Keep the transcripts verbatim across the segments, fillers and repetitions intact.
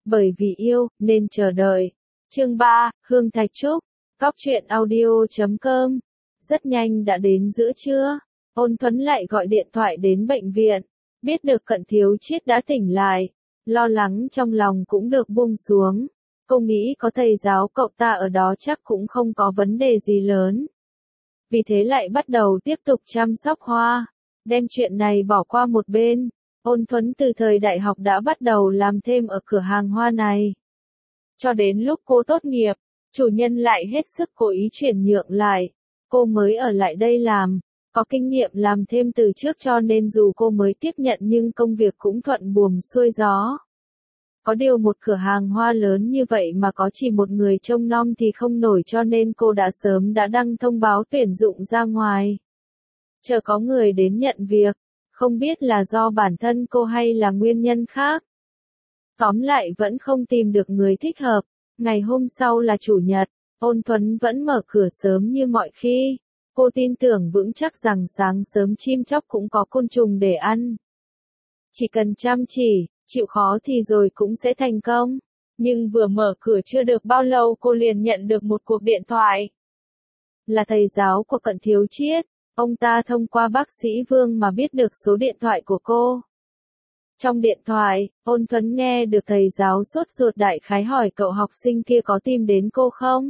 Bởi vì yêu, nên chờ đợi. Chương ba, Hương Thạch Trúc, Cóc truyện audio chấm com. Rất nhanh đã đến giữa trưa, Ôn Thuấn lại gọi điện thoại đến bệnh viện, biết được Cận Thiếu Chiết đã tỉnh lại, lo lắng trong lòng cũng được buông xuống. Cô nghĩ có thầy giáo cậu ta ở đó chắc cũng không có vấn đề gì lớn. Vì thế lại bắt đầu tiếp tục chăm sóc hoa, đem chuyện này bỏ qua một bên. Ôn Thuấn từ thời đại học đã bắt đầu làm thêm ở cửa hàng hoa này. Cho đến lúc cô tốt nghiệp, chủ nhân lại hết sức cố ý chuyển nhượng lại. Cô mới ở lại đây làm, có kinh nghiệm làm thêm từ trước cho nên dù cô mới tiếp nhận nhưng công việc cũng thuận buồm xuôi gió. Có điều một cửa hàng hoa lớn như vậy mà có chỉ một người trông nom thì không nổi cho nên cô đã sớm đã đăng thông báo tuyển dụng ra ngoài. Chờ có người đến nhận việc, không biết là do bản thân cô hay là nguyên nhân khác. Tóm lại vẫn không tìm được người thích hợp. Ngày hôm sau là chủ nhật, Ôn Thuấn vẫn mở cửa sớm như mọi khi. Cô tin tưởng vững chắc rằng sáng sớm chim chóc cũng có côn trùng để ăn. Chỉ cần chăm chỉ, chịu khó thì rồi cũng sẽ thành công. Nhưng vừa mở cửa chưa được bao lâu cô liền nhận được một cuộc điện thoại. Là thầy giáo của Cận Thiếu Chiết, ông ta thông qua bác sĩ Vương mà biết được số điện thoại của cô. Trong điện thoại, Ôn Thuấn nghe được thầy giáo sốt ruột đại khái hỏi cậu học sinh kia có tìm đến cô không?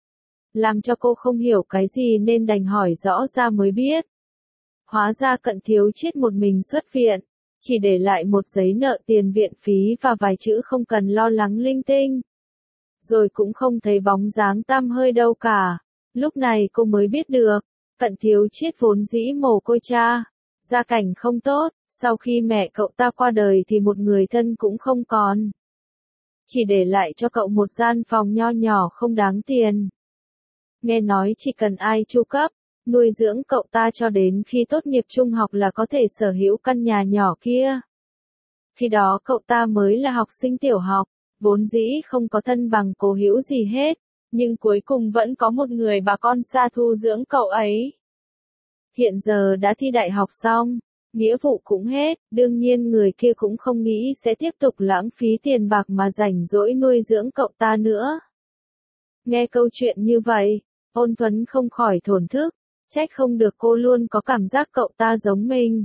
Làm cho cô không hiểu cái gì nên đành hỏi rõ ra mới biết. Hóa ra Cận Thiếu Chiết một mình xuất viện, chỉ để lại một giấy nợ tiền viện phí và vài chữ không cần lo lắng linh tinh. Rồi cũng không thấy bóng dáng tăm hơi đâu cả. Lúc này cô mới biết được, Cận Thiếu Chiết vốn dĩ mồ côi cha, gia cảnh không tốt, sau khi mẹ cậu ta qua đời thì một người thân cũng không còn. Chỉ để lại cho cậu một gian phòng nho nhỏ không đáng tiền. Nghe nói chỉ cần ai chu cấp, nuôi dưỡng cậu ta cho đến khi tốt nghiệp trung học là có thể sở hữu căn nhà nhỏ kia. Khi đó cậu ta mới là học sinh tiểu học, vốn dĩ không có thân bằng cố hữu gì hết, nhưng cuối cùng vẫn có một người bà con xa thu dưỡng cậu ấy. Hiện giờ đã thi đại học xong, nghĩa vụ cũng hết, đương nhiên người kia cũng không nghĩ sẽ tiếp tục lãng phí tiền bạc mà rảnh rỗi nuôi dưỡng cậu ta nữa. Nghe câu chuyện như vậy, Ôn Thuấn không khỏi thổn thức, trách không được cô luôn có cảm giác cậu ta giống mình.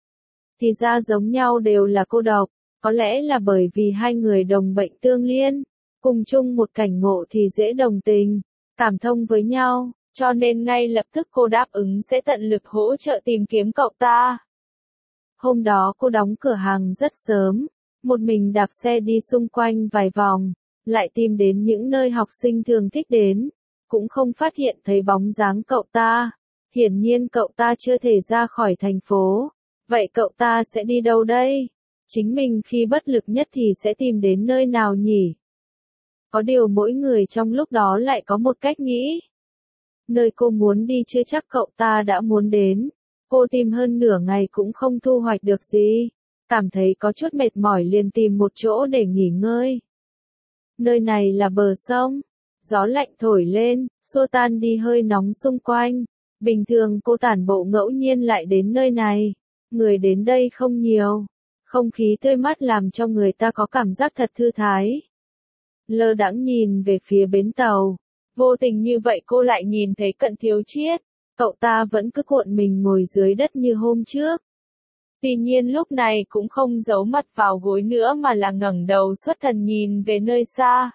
Thì ra giống nhau đều là cô độc, có lẽ là bởi vì hai người đồng bệnh tương liên, cùng chung một cảnh ngộ thì dễ đồng tình, cảm thông với nhau, cho nên ngay lập tức cô đáp ứng sẽ tận lực hỗ trợ tìm kiếm cậu ta. Hôm đó cô đóng cửa hàng rất sớm, một mình đạp xe đi xung quanh vài vòng, lại tìm đến những nơi học sinh thường thích đến, cũng không phát hiện thấy bóng dáng cậu ta. Hiển nhiên cậu ta chưa thể ra khỏi thành phố. Vậy cậu ta sẽ đi đâu đây? Chính mình khi bất lực nhất thì sẽ tìm đến nơi nào nhỉ? Có điều mỗi người trong lúc đó lại có một cách nghĩ. Nơi cô muốn đi chưa chắc cậu ta đã muốn đến. Cô tìm hơn nửa ngày cũng không thu hoạch được gì. Cảm thấy có chút mệt mỏi liền tìm một chỗ để nghỉ ngơi. Nơi này là bờ sông. Gió lạnh thổi lên, xua tan đi hơi nóng xung quanh. Bình thường cô tản bộ ngẫu nhiên lại đến nơi này. Người đến đây không nhiều. Không khí tươi mát làm cho người ta có cảm giác thật thư thái. Lơ đãng nhìn về phía bến tàu. Vô tình như vậy cô lại nhìn thấy Cận Thiếu Chiết. Cậu ta vẫn cứ cuộn mình ngồi dưới đất như hôm trước. Tuy nhiên lúc này cũng không giấu mặt vào gối nữa mà là ngẩng đầu xuất thần nhìn về nơi xa.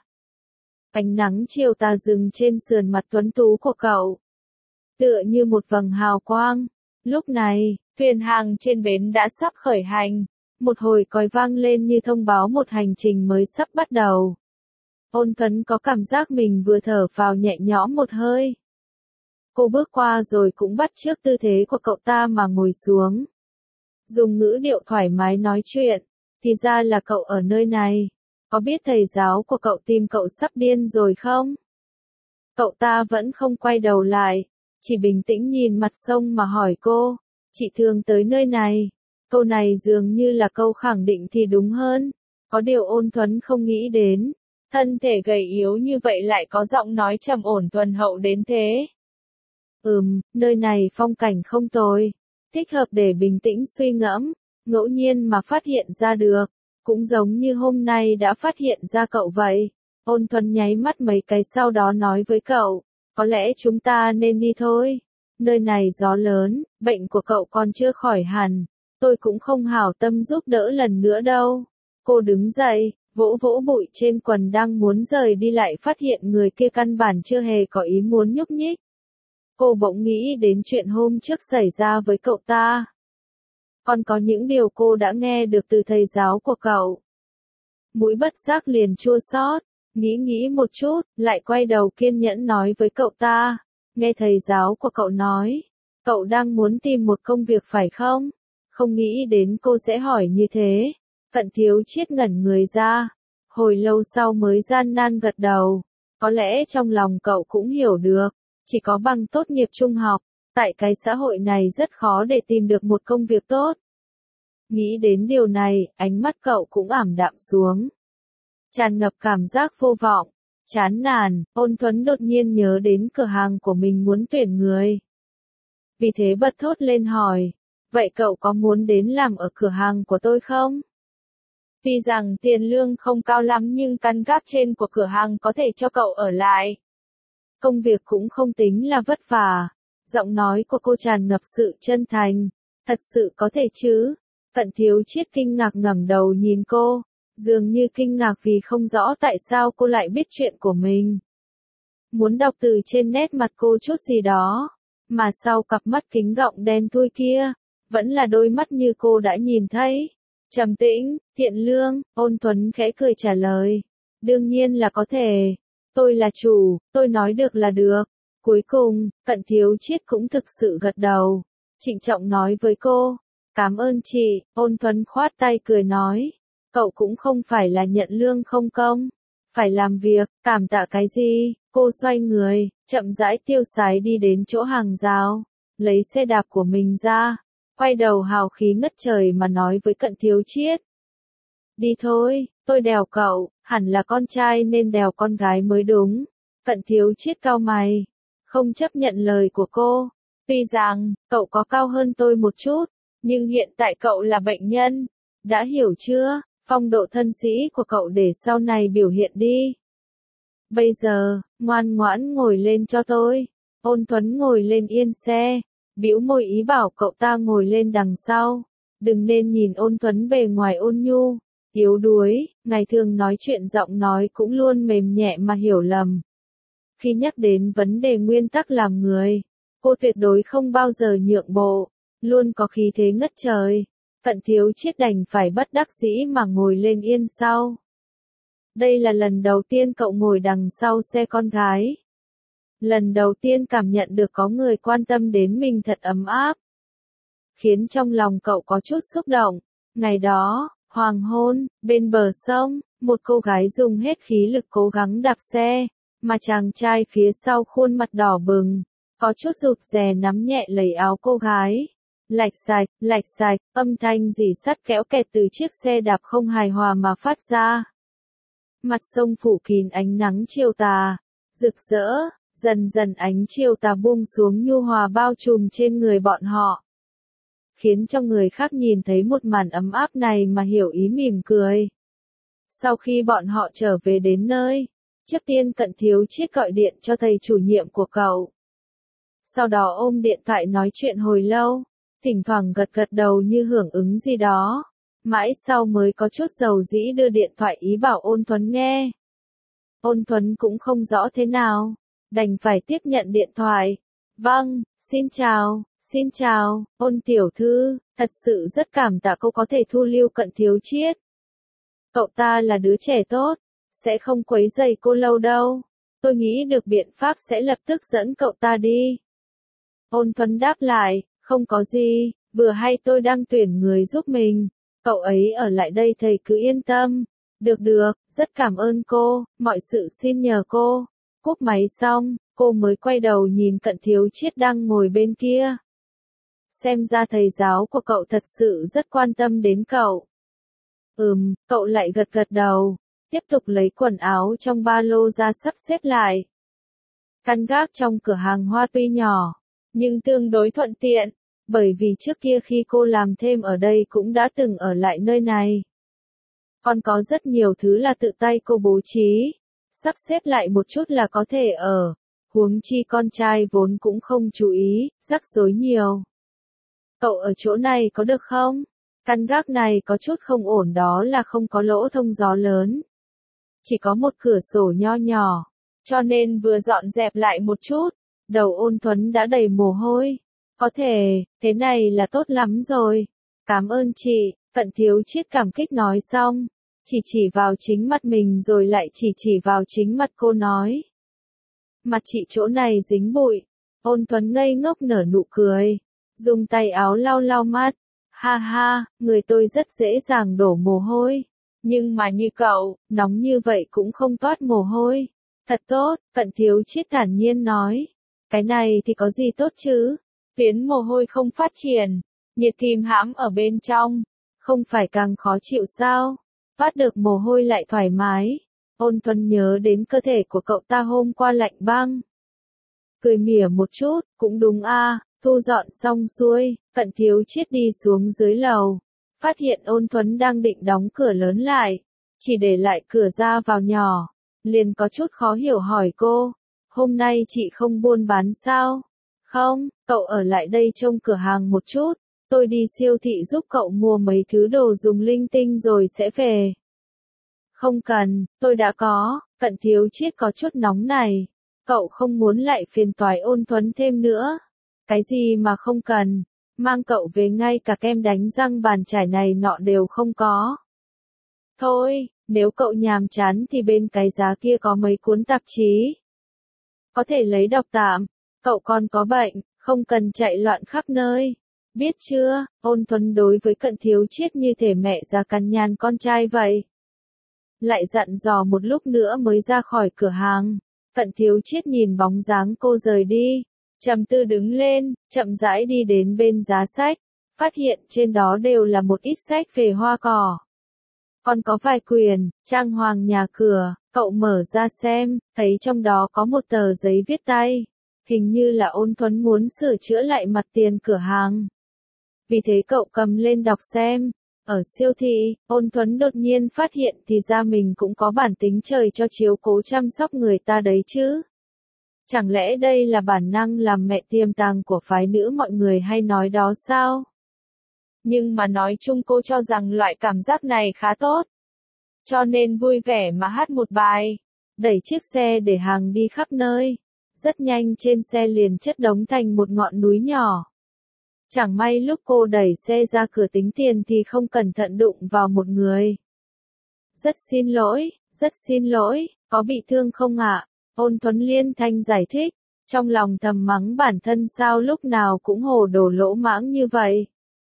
Ánh nắng chiều tà rừng trên sườn mặt tuấn tú của cậu. Tựa như một vầng hào quang. Lúc này, thuyền hàng trên bến đã sắp khởi hành. Một hồi còi vang lên như thông báo một hành trình mới sắp bắt đầu. Ôn Thuấn có cảm giác mình vừa thở vào nhẹ nhõm một hơi. Cô bước qua rồi cũng bắt chước tư thế của cậu ta mà ngồi xuống. Dùng ngữ điệu thoải mái nói chuyện. Thì ra là cậu ở nơi này. Có biết thầy giáo của cậu tìm cậu sắp điên rồi không? Cậu ta vẫn không quay đầu lại. Chỉ bình tĩnh nhìn mặt sông mà hỏi cô. Chị thường tới nơi này. Câu này dường như là câu khẳng định thì đúng hơn. Có điều Ôn Thuấn không nghĩ đến. Thân thể gầy yếu như vậy lại có giọng nói trầm ổn thuần hậu đến thế. Ừm, nơi này phong cảnh không tồi. Thích hợp để bình tĩnh suy ngẫm. Ngẫu nhiên mà phát hiện ra được. Cũng giống như hôm nay đã phát hiện ra cậu vậy. Ôn Thuấn nháy mắt mấy cái sau đó nói với cậu, có lẽ chúng ta nên đi thôi. Nơi này gió lớn, bệnh của cậu còn chưa khỏi hẳn, tôi cũng không hảo tâm giúp đỡ lần nữa đâu. Cô đứng dậy, vỗ vỗ bụi trên quần đang muốn rời đi lại phát hiện người kia căn bản chưa hề có ý muốn nhúc nhích. Cô bỗng nghĩ đến chuyện hôm trước xảy ra với cậu ta. Còn có những điều cô đã nghe được từ thầy giáo của cậu. Mũi bất giác liền chua xót, nghĩ nghĩ một chút, lại quay đầu kiên nhẫn nói với cậu ta. Nghe thầy giáo của cậu nói, cậu đang muốn tìm một công việc phải không? Không nghĩ đến cô sẽ hỏi như thế. Cận Thiếu Chiết ngẩn người ra, hồi lâu sau mới gian nan gật đầu. Có lẽ trong lòng cậu cũng hiểu được, chỉ có bằng tốt nghiệp trung học, tại cái xã hội này rất khó để tìm được một công việc tốt. Nghĩ đến điều này, ánh mắt cậu cũng ảm đạm xuống. Tràn ngập cảm giác vô vọng, chán nản, Ôn Thuấn đột nhiên nhớ đến cửa hàng của mình muốn tuyển người. Vì thế bật thốt lên hỏi, vậy cậu có muốn đến làm ở cửa hàng của tôi không? Tuy rằng tiền lương không cao lắm nhưng căn gác trên của cửa hàng có thể cho cậu ở lại. Công việc cũng không tính là vất vả. Giọng nói của cô tràn ngập sự chân thành. Thật sự có thể chứ? Cận Thiếu Chiết kinh ngạc ngẩng đầu nhìn cô, dường như kinh ngạc vì không rõ tại sao cô lại biết chuyện của mình. Muốn đọc từ trên nét mặt cô chút gì đó, mà sau cặp mắt kính gọng đen thui kia, vẫn là đôi mắt như cô đã nhìn thấy. Trầm tĩnh, thiện lương, Ôn Thuấn khẽ cười trả lời. Đương nhiên là có thể. Tôi là chủ, tôi nói được là được. Cuối cùng, Cận Thiếu Chiết cũng thực sự gật đầu. Trịnh trọng nói với cô. Cảm ơn chị, Ôn Thuấn khoát tay cười nói. Cậu cũng không phải là nhận lương không công. Phải làm việc, cảm tạ cái gì? Cô xoay người, chậm rãi tiêu sái đi đến chỗ hàng rào. Lấy xe đạp của mình ra. Quay đầu hào khí ngất trời mà nói với Cận Thiếu Chiết. Đi thôi, tôi đèo cậu, hẳn là con trai nên đèo con gái mới đúng. Cận Thiếu Chiết cau mày, không chấp nhận lời của cô. Tuy rằng, cậu có cao hơn tôi một chút, nhưng hiện tại cậu là bệnh nhân. Đã hiểu chưa? Phong độ thân sĩ của cậu để sau này biểu hiện đi. Bây giờ, ngoan ngoãn ngồi lên cho tôi. Ôn Thuấn ngồi lên yên xe. Bĩu môi ý bảo cậu ta ngồi lên đằng sau. Đừng nên nhìn Ôn Thuấn bề ngoài ôn nhu, yếu đuối, ngày thường nói chuyện giọng nói cũng luôn mềm nhẹ mà hiểu lầm. Khi nhắc đến vấn đề nguyên tắc làm người, cô tuyệt đối không bao giờ nhượng bộ, luôn có khí thế ngất trời. Cận Thiếu Chiết đành phải bất đắc dĩ mà ngồi lên yên sau. Đây là lần đầu tiên cậu ngồi đằng sau xe con gái. Lần đầu tiên cảm nhận được có người quan tâm đến mình thật ấm áp. Khiến trong lòng cậu có chút xúc động. Ngày đó, hoàng hôn, bên bờ sông, một cô gái dùng hết khí lực cố gắng đạp xe, mà chàng trai phía sau khuôn mặt đỏ bừng, có chút rụt rè nắm nhẹ lấy áo cô gái. Lạch sạch, lạch sạch, âm thanh rỉ sắt kéo kẹt từ chiếc xe đạp không hài hòa mà phát ra. Mặt sông phủ kín ánh nắng chiều tà, rực rỡ, dần dần ánh chiều tà buông xuống nhu hòa bao trùm trên người bọn họ. Khiến cho người khác nhìn thấy một màn ấm áp này mà hiểu ý mỉm cười. Sau khi bọn họ trở về đến nơi, trước tiên Cận Thiếu Chiết gọi điện cho thầy chủ nhiệm của cậu. Sau đó ôm điện thoại nói chuyện hồi lâu, thỉnh thoảng gật gật đầu như hưởng ứng gì đó. Mãi sau mới có chút dầu dĩ đưa điện thoại ý bảo Ôn Thuấn nghe. Ôn Thuấn cũng không rõ thế nào, đành phải tiếp nhận điện thoại. Vâng, xin chào, xin chào, Ôn tiểu thư, thật sự rất cảm tạ cô có thể thu lưu Cận Thiếu Chiết. Cậu ta là đứa trẻ tốt, sẽ không quấy rầy cô lâu đâu. Tôi nghĩ được biện pháp sẽ lập tức dẫn cậu ta đi. Ôn Thuấn đáp lại, không có gì, vừa hay tôi đang tuyển người giúp mình. Cậu ấy ở lại đây thầy cứ yên tâm. Được được, rất cảm ơn cô, mọi sự xin nhờ cô. Cúp máy xong, cô mới quay đầu nhìn Cận Thiếu Chiết đang ngồi bên kia. Xem ra thầy giáo của cậu thật sự rất quan tâm đến cậu. Ừm, cậu lại gật gật đầu, tiếp tục lấy quần áo trong ba lô ra sắp xếp lại. Căn gác trong cửa hàng hoa tuy nhỏ, nhưng tương đối thuận tiện, bởi vì trước kia khi cô làm thêm ở đây cũng đã từng ở lại nơi này. Còn có rất nhiều thứ là tự tay cô bố trí. Sắp xếp lại một chút là có thể ở. Huống chi con trai vốn cũng không chú ý, rắc rối nhiều. Cậu ở chỗ này có được không? Căn gác này có chút không ổn, đó là không có lỗ thông gió lớn. Chỉ có một cửa sổ nho nhỏ. Cho nên vừa dọn dẹp lại một chút, đầu Ôn Thuấn đã đầy mồ hôi. Có thể, thế này là tốt lắm rồi. Cảm ơn chị, Cận Thiếu Chiết cảm kích nói xong. Chỉ chỉ vào chính mặt mình rồi lại chỉ chỉ vào chính mặt cô nói. Mặt chị chỗ này dính bụi. Ôn Thuấn ngây ngốc nở nụ cười. Dùng tay áo lau lau mắt. Ha ha, người tôi rất dễ dàng đổ mồ hôi. Nhưng mà như cậu, nóng như vậy cũng không toát mồ hôi. Thật tốt, Cận Thiếu Chiết thản nhiên nói. Cái này thì có gì tốt chứ? Phiến mồ hôi không phát triển. Nhiệt kìm hãm ở bên trong. Không phải càng khó chịu sao? Phát được mồ hôi lại thoải mái. Ôn Thuấn nhớ đến cơ thể của cậu ta hôm qua lạnh băng. Cười mỉa một chút, cũng đúng a. Thu dọn xong xuôi, Cận Thiếu Chiết đi xuống dưới lầu. Phát hiện Ôn Thuấn đang định đóng cửa lớn lại. Chỉ để lại cửa ra vào nhỏ. Liền có chút khó hiểu hỏi cô. Hôm nay chị không buôn bán sao? Không, cậu ở lại đây trông cửa hàng một chút. Tôi đi siêu thị giúp cậu mua mấy thứ đồ dùng linh tinh rồi sẽ về. Không cần, tôi đã có. Cận Thiếu Chiết có chút nóng này. Cậu không muốn lại phiền toái Ôn Thuấn thêm nữa. Cái gì mà không cần, mang cậu về ngay cả kem đánh răng bàn chải này nọ đều không có. Thôi, nếu cậu nhàm chán thì bên cái giá kia có mấy cuốn tạp chí. Có thể lấy đọc tạm, cậu còn có bệnh, không cần chạy loạn khắp nơi. Biết chưa, Ôn Thuấn đối với Cận Thiếu Chiết như thể mẹ già cằn nhằn con trai vậy. Lại dặn dò một lúc nữa mới ra khỏi cửa hàng. Cận Thiếu Chiết nhìn bóng dáng cô rời đi. Trầm tư đứng lên, chậm rãi đi đến bên giá sách, phát hiện trên đó đều là một ít sách về hoa cỏ. Còn có vài quyển, trang hoàng nhà cửa, cậu mở ra xem, thấy trong đó có một tờ giấy viết tay. Hình như là Ôn Thuấn muốn sửa chữa lại mặt tiền cửa hàng. Vì thế cậu cầm lên đọc xem. Ở siêu thị, Ôn Thuấn đột nhiên phát hiện thì ra mình cũng có bản tính trời cho chiếu cố chăm sóc người ta đấy chứ. Chẳng lẽ đây là bản năng làm mẹ tiềm tàng của phái nữ mọi người hay nói đó sao? Nhưng mà nói chung cô cho rằng loại cảm giác này khá tốt. Cho nên vui vẻ mà hát một bài. Đẩy chiếc xe để hàng đi khắp nơi. Rất nhanh trên xe liền chất đống thành một ngọn núi nhỏ. Chẳng may lúc cô đẩy xe ra cửa tính tiền thì không cẩn thận đụng vào một người. Rất xin lỗi, rất xin lỗi, có bị thương không ạ? Ôn Thuấn liên thanh giải thích, trong lòng thầm mắng bản thân sao lúc nào cũng hồ đồ lỗ mãng như vậy.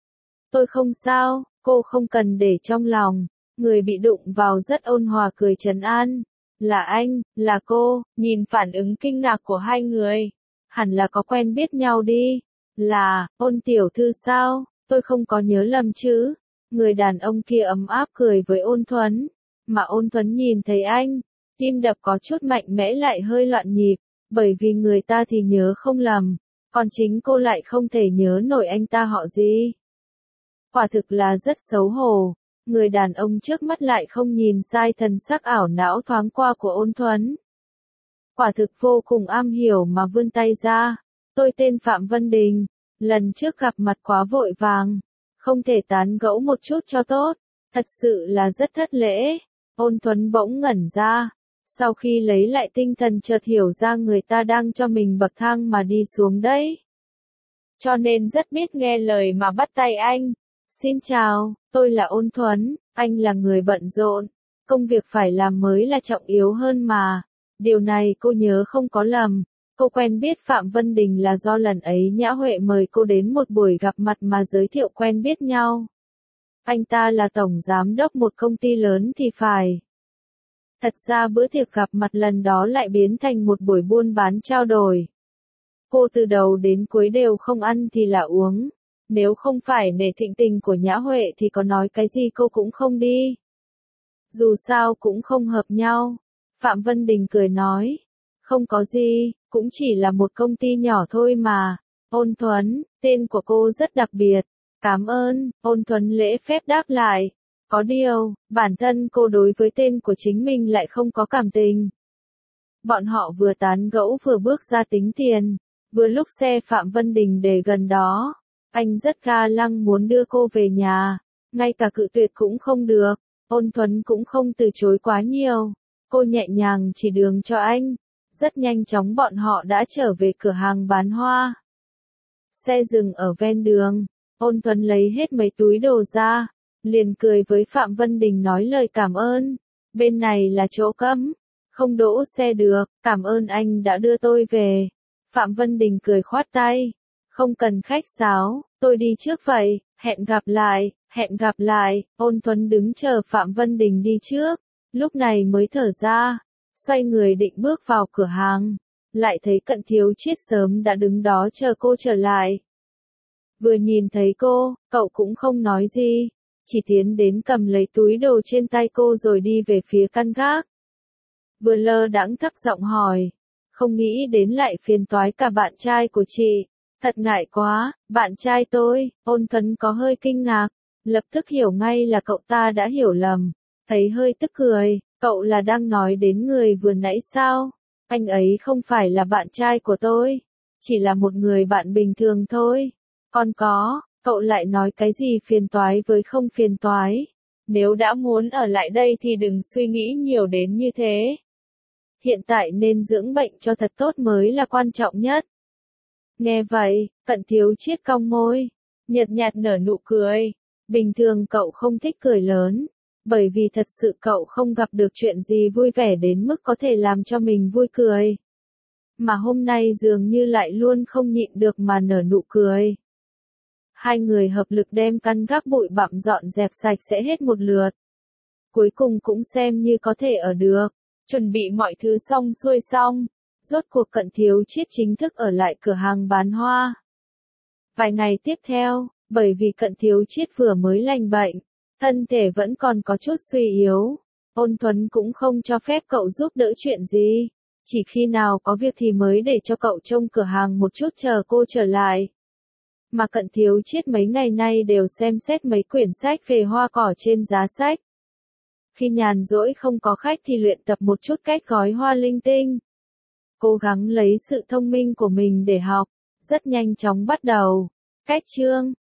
Tôi không sao, cô không cần để trong lòng. Người bị đụng vào rất ôn hòa cười trấn an. Là anh, là cô, nhìn phản ứng kinh ngạc của hai người. Hẳn là có quen biết nhau đi. Là, Ôn tiểu thư sao, tôi không có nhớ lầm chứ. Người đàn ông kia ấm áp cười với Ôn Thuấn. Mà Ôn Thuấn nhìn thấy anh. Tim đập có chút mạnh mẽ lại hơi loạn nhịp, bởi vì người ta thì nhớ không lầm, còn chính cô lại không thể nhớ nổi anh ta họ gì. Quả thực là rất xấu hổ, người đàn ông trước mắt lại không nhìn sai thần sắc ảo não thoáng qua của Ôn Thuấn. Quả thực vô cùng am hiểu mà vươn tay ra, tôi tên Phạm Vân Đình, lần trước gặp mặt quá vội vàng, không thể tán gẫu một chút cho tốt, thật sự là rất thất lễ. Ôn Thuấn bỗng ngẩn ra. Sau khi lấy lại tinh thần chợt hiểu ra người ta đang cho mình bậc thang mà đi xuống đấy. Cho nên rất biết nghe lời mà bắt tay anh. Xin chào, tôi là Ôn Thuấn, anh là người bận rộn. Công việc phải làm mới là trọng yếu hơn mà. Điều này cô nhớ không có lầm. Cô quen biết Phạm Vân Đình là do lần ấy Nhã Huệ mời cô đến một buổi gặp mặt mà giới thiệu quen biết nhau. Anh ta là tổng giám đốc một công ty lớn thì phải. Thật ra bữa tiệc gặp mặt lần đó lại biến thành một buổi buôn bán trao đổi. Cô từ đầu đến cuối đều không ăn thì là uống. Nếu không phải nể thịnh tình của Nhã Huệ thì có nói cái gì cô cũng không đi. Dù sao cũng không hợp nhau. Phạm Vân Đình cười nói. Không có gì, cũng chỉ là một công ty nhỏ thôi mà. Ôn Thuấn, tên của cô rất đặc biệt. Cảm ơn, Ôn Thuấn lễ phép đáp lại. Có điều, bản thân cô đối với tên của chính mình lại không có cảm tình. Bọn họ vừa tán gẫu vừa bước ra tính tiền, vừa lúc xe Phạm Vân Đình để gần đó. Anh rất ga lăng muốn đưa cô về nhà, ngay cả cự tuyệt cũng không được, Ôn Thuấn cũng không từ chối quá nhiều. Cô nhẹ nhàng chỉ đường cho anh. Rất nhanh chóng bọn họ đã trở về cửa hàng bán hoa. Xe dừng ở ven đường, Ôn Thuấn lấy hết mấy túi đồ ra, liền cười với Phạm Vân Đình nói lời cảm ơn. Bên này là chỗ cấm, không đỗ xe được, cảm ơn anh đã đưa tôi về. Phạm Vân Đình cười khoát tay, không cần khách sáo, tôi đi trước vậy, hẹn gặp lại, hẹn gặp lại. Ôn Thuấn đứng chờ Phạm Vân Đình đi trước, lúc này mới thở ra, xoay người định bước vào cửa hàng, lại thấy Cận Thiếu Chiết sớm đã đứng đó chờ cô trở lại. Vừa nhìn thấy cô, cậu cũng không nói gì, chỉ tiến đến cầm lấy túi đồ trên tay cô rồi đi về phía căn gác. Vừa lơ đãng thấp giọng hỏi, không nghĩ đến lại phiền toái cả bạn trai của chị, thật ngại quá, bạn trai tôi. Ôn Thuấn có hơi kinh ngạc, lập tức hiểu ngay là cậu ta đã hiểu lầm, thấy hơi tức cười, cậu là đang nói đến người vừa nãy sao? Anh ấy không phải là bạn trai của tôi, chỉ là một người bạn bình thường thôi. Còn có, cậu lại nói cái gì phiền toái với không phiền toái. Nếu đã muốn ở lại đây thì đừng suy nghĩ nhiều đến như thế. Hiện tại nên dưỡng bệnh cho thật tốt mới là quan trọng nhất. Nghe vậy, Cận Thiếu Chiết cong môi, nhợt nhạt nở nụ cười. Bình thường cậu không thích cười lớn, bởi vì thật sự cậu không gặp được chuyện gì vui vẻ đến mức có thể làm cho mình vui cười. Mà hôm nay dường như lại luôn không nhịn được mà nở nụ cười. Hai người hợp lực đem căn gác bụi bặm dọn dẹp sạch sẽ hết một lượt. Cuối cùng cũng xem như có thể ở được, chuẩn bị mọi thứ xong xuôi xong, rốt cuộc Cận Thiếu Chiết chính thức ở lại cửa hàng bán hoa. Vài ngày tiếp theo, bởi vì Cận Thiếu Chiết vừa mới lành bệnh, thân thể vẫn còn có chút suy yếu, Ôn Thuấn cũng không cho phép cậu giúp đỡ chuyện gì, chỉ khi nào có việc thì mới để cho cậu trông cửa hàng một chút chờ cô trở lại. Mà Cận Thiếu Chiết mấy ngày nay đều xem xét mấy quyển sách về hoa cỏ trên giá sách. Khi nhàn rỗi không có khách thì luyện tập một chút cách gói hoa linh tinh. Cố gắng lấy sự thông minh của mình để học, rất nhanh chóng bắt đầu. Cách chương